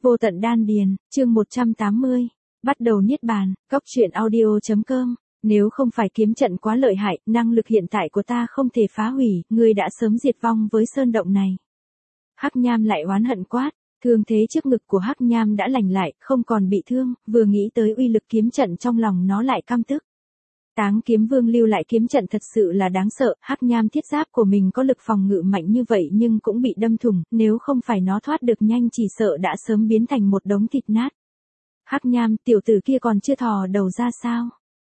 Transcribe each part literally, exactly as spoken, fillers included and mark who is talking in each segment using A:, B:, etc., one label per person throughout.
A: Vô tận đan điền, chương một trăm tám mươi. Bắt đầu niết bàn, góc truyện audio.com. Nếu không phải kiếm trận quá lợi hại, năng lực hiện tại của ta không thể phá hủy, ngươi đã sớm diệt vong với sơn động này. Hắc Nham lại oán hận quát, thương thế trước ngực của Hắc Nham đã lành lại, không còn bị thương, vừa nghĩ tới uy lực kiếm trận trong lòng nó lại căm tức. Táng Kiếm Vương lưu lại kiếm trận thật sự là đáng sợ, Hắc Nham thiết giáp của mình có lực phòng ngự mạnh như vậy nhưng cũng bị đâm thủng, nếu không phải nó thoát được nhanh chỉ sợ đã sớm biến thành một đống thịt nát. Hắc Nham, tiểu tử kia còn chưa thò đầu ra sao?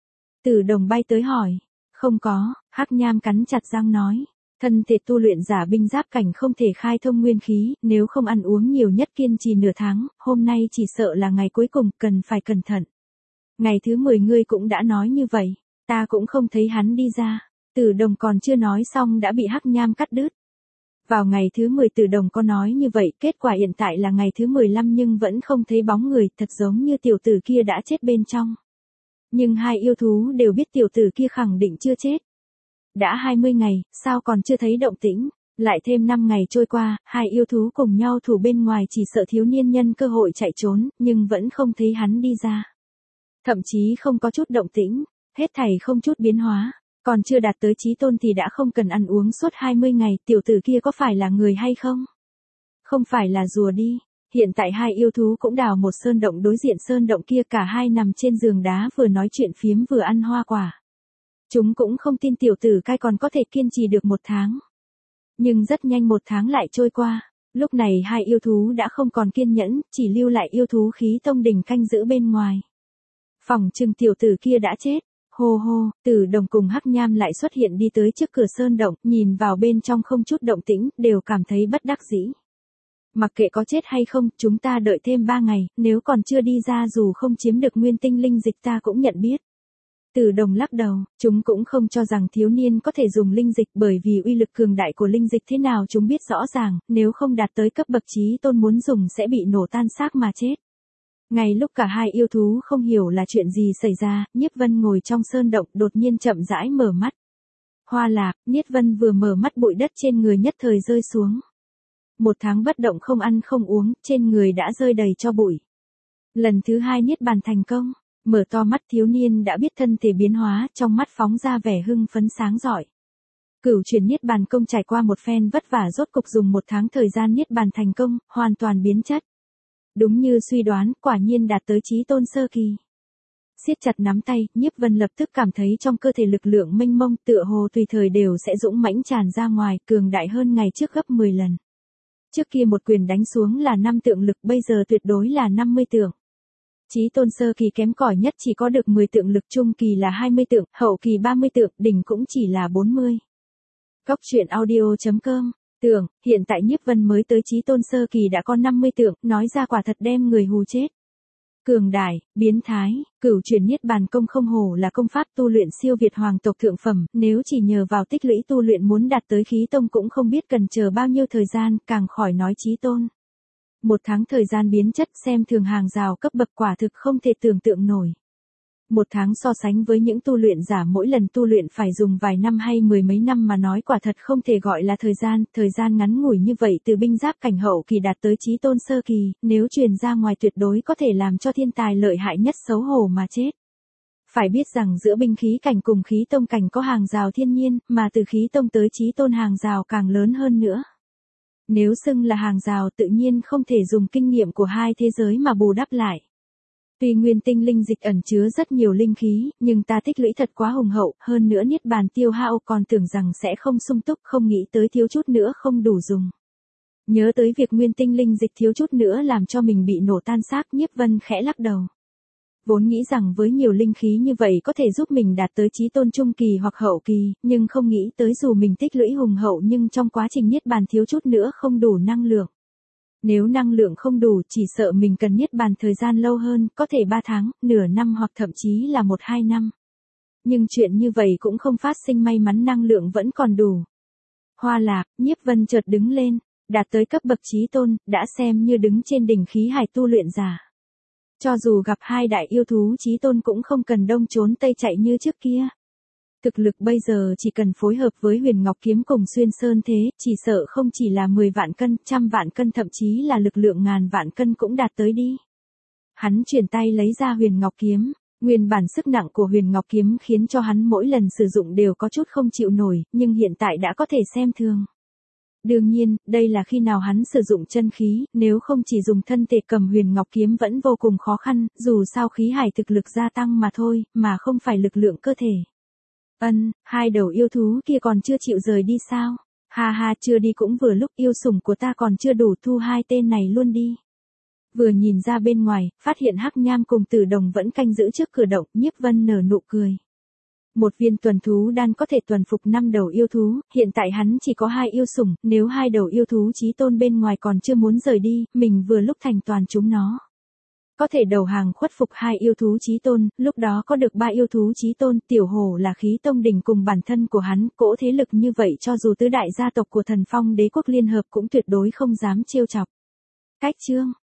A: Tử Đồng bay tới hỏi. Không có, Hắc Nham cắn chặt răng nói. Thân thể tu luyện giả binh giáp cảnh không thể khai thông nguyên khí, nếu không ăn uống nhiều nhất kiên trì nửa tháng, hôm nay chỉ sợ là ngày cuối cùng, cần phải cẩn thận. Ngày thứ mười ngươi cũng đã nói như vậy. Ta cũng không thấy hắn đi ra. Tử Đồng còn chưa nói xong đã bị Hắc Nham cắt đứt. Vào ngày thứ mười Tử Đồng có nói như vậy, kết quả hiện tại là ngày thứ mười lăm nhưng vẫn không thấy bóng người, thật giống như tiểu tử kia đã chết bên trong. Nhưng hai yêu thú đều biết tiểu tử kia khẳng định chưa chết. Đã hai mươi ngày, sao còn chưa thấy động tĩnh? Lại thêm năm ngày trôi qua, hai yêu thú cùng nhau thủ bên ngoài chỉ sợ thiếu niên nhân cơ hội chạy trốn, nhưng vẫn không thấy hắn đi ra. Thậm chí không có chút động tĩnh. Hết thảy không chút biến hóa, còn chưa đạt tới chí tôn thì đã không cần ăn uống suốt hai mươi ngày, tiểu tử kia có phải là người hay không? Không phải là rùa đi, hiện tại hai yêu thú cũng đào một sơn động đối diện sơn động kia, cả hai nằm trên giường đá vừa nói chuyện phiếm vừa ăn hoa quả. Chúng cũng không tin tiểu tử cai còn có thể kiên trì được một tháng. Nhưng rất nhanh một tháng lại trôi qua, lúc này hai yêu thú đã không còn kiên nhẫn, chỉ lưu lại yêu thú khí tông đỉnh canh giữ bên ngoài. Phỏng chừng tiểu tử kia đã chết. Hô hô, Tử Đồng cùng Hắc Nham lại xuất hiện đi tới trước cửa sơn động, nhìn vào bên trong không chút động tĩnh, đều cảm thấy bất đắc dĩ. Mặc kệ có chết hay không, chúng ta đợi thêm ba ngày, nếu còn chưa đi ra dù không chiếm được nguyên tinh linh dịch ta cũng nhận biết. Tử Đồng lắc đầu, chúng cũng không cho rằng thiếu niên có thể dùng linh dịch bởi vì uy lực cường đại của linh dịch thế nào chúng biết rõ ràng, nếu không đạt tới cấp bậc chí tôn muốn dùng sẽ bị nổ tan xác mà chết. Ngay lúc cả hai yêu thú không hiểu là chuyện gì xảy ra, Nhiếp Vân ngồi trong sơn động đột nhiên chậm rãi mở mắt. Hoa Lạc, Nhiếp Vân vừa mở mắt bụi đất trên người nhất thời rơi xuống. Một tháng bất động không ăn không uống, trên người đã rơi đầy cho bụi. Lần thứ hai niết bàn thành công, mở to mắt thiếu niên đã biết thân thể biến hóa, trong mắt phóng ra vẻ hưng phấn sáng rọi. Cửu chuyển niết bàn công trải qua một phen vất vả rốt cục dùng một tháng thời gian niết bàn thành công, hoàn toàn biến chất. Đúng như suy đoán, quả nhiên đạt tới chí tôn sơ kỳ. Siết chặt nắm tay, Nhiếp Vân lập tức cảm thấy trong cơ thể lực lượng mênh mông tựa hồ tùy thời đều sẽ dũng mãnh tràn ra ngoài, cường đại hơn ngày trước gấp mười lần. Trước kia một quyền đánh xuống là năm tượng lực, bây giờ tuyệt đối là năm mươi tượng. Chí tôn sơ kỳ kém cỏi nhất chỉ có được mười tượng lực, trung kỳ là hai mươi tượng, hậu kỳ ba mươi tượng, đỉnh cũng chỉ là bốn mươi. Góc truyện audio.com. Tưởng, hiện tại Nhiếp Vân mới tới chí tôn sơ kỳ đã có năm mươi tượng, nói ra quả thật đem người hù chết. Cường đại, biến thái, cửu chuyển niết bàn công không hổ là công pháp tu luyện siêu việt hoàng tộc thượng phẩm, nếu chỉ nhờ vào tích lũy tu luyện muốn đạt tới khí tông cũng không biết cần chờ bao nhiêu thời gian, càng khỏi nói chí tôn. Một tháng thời gian biến chất xem thường hàng rào cấp bậc quả thực không thể tưởng tượng nổi. Một tháng so sánh với những tu luyện giả mỗi lần tu luyện phải dùng vài năm hay mười mấy năm mà nói quả thật không thể gọi là thời gian, thời gian ngắn ngủi như vậy từ binh giáp cảnh hậu kỳ đạt tới chí tôn sơ kỳ, nếu truyền ra ngoài tuyệt đối có thể làm cho thiên tài lợi hại nhất xấu hổ mà chết. Phải biết rằng giữa binh khí cảnh cùng khí tông cảnh có hàng rào thiên nhiên, mà từ khí tông tới chí tôn hàng rào càng lớn hơn nữa. Nếu xưng là hàng rào tự nhiên không thể dùng kinh nghiệm của hai thế giới mà bù đắp lại. Tuy nguyên tinh linh dịch ẩn chứa rất nhiều linh khí, nhưng ta tích lũy thật quá hùng hậu, hơn nữa niết bàn tiêu hao còn tưởng rằng sẽ không sung túc, không nghĩ tới thiếu chút nữa không đủ dùng. Nhớ tới việc nguyên tinh linh dịch thiếu chút nữa làm cho mình bị nổ tan xác, Nhiếp Vân khẽ lắc đầu. Vốn nghĩ rằng với nhiều linh khí như vậy có thể giúp mình đạt tới chí tôn trung kỳ hoặc hậu kỳ, nhưng không nghĩ tới dù mình tích lũy hùng hậu nhưng trong quá trình niết bàn thiếu chút nữa không đủ năng lượng. Nếu năng lượng không đủ chỉ sợ mình cần niết bàn thời gian lâu hơn, có thể ba tháng, nửa năm hoặc thậm chí là một hai năm. Nhưng chuyện như vậy cũng không phát sinh, may mắn năng lượng vẫn còn đủ. Hoa Lạc, Nhiếp Vân chợt đứng lên, đạt tới cấp bậc chí tôn, đã xem như đứng trên đỉnh khí hải tu luyện giả. Cho dù gặp hai đại yêu thú chí tôn cũng không cần đông trốn tây chạy như trước kia. Thực lực bây giờ chỉ cần phối hợp với Huyền Ngọc Kiếm cùng Xuyên Sơn Thế, chỉ sợ không chỉ là mười vạn cân, trăm vạn cân thậm chí là lực lượng ngàn vạn cân cũng đạt tới đi. Hắn chuyển tay lấy ra Huyền Ngọc Kiếm, nguyên bản sức nặng của Huyền Ngọc Kiếm khiến cho hắn mỗi lần sử dụng đều có chút không chịu nổi, nhưng hiện tại đã có thể xem thường. Đương nhiên, đây là khi nào hắn sử dụng chân khí, nếu không chỉ dùng thân thể cầm Huyền Ngọc Kiếm vẫn vô cùng khó khăn, dù sao khí hải thực lực gia tăng mà thôi, mà không phải lực lượng cơ thể. Ân, hai đầu yêu thú kia còn chưa chịu rời đi sao? Ha ha, chưa đi cũng vừa lúc, yêu sủng của ta còn chưa đủ, thu hai tên này luôn đi. Vừa nhìn ra bên ngoài, phát hiện Hắc Nham cùng Tử Đồng vẫn canh giữ trước cửa động, Nhiếp Vân nở nụ cười. Một viên tuần thú đan có thể tuần phục năm đầu yêu thú, hiện tại hắn chỉ có hai yêu sủng, nếu hai đầu yêu thú chí tôn bên ngoài còn chưa muốn rời đi, mình vừa lúc thành toàn chúng nó. Có thể đầu hàng khuất phục hai yêu thú chí tôn, lúc đó có được ba yêu thú chí tôn, tiểu hổ là khí tông đỉnh cùng bản thân của hắn, cỗ thế lực như vậy cho dù tứ đại gia tộc của Thần Phong Đế quốc liên hợp cũng tuyệt đối không dám trêu chọc. Cách chương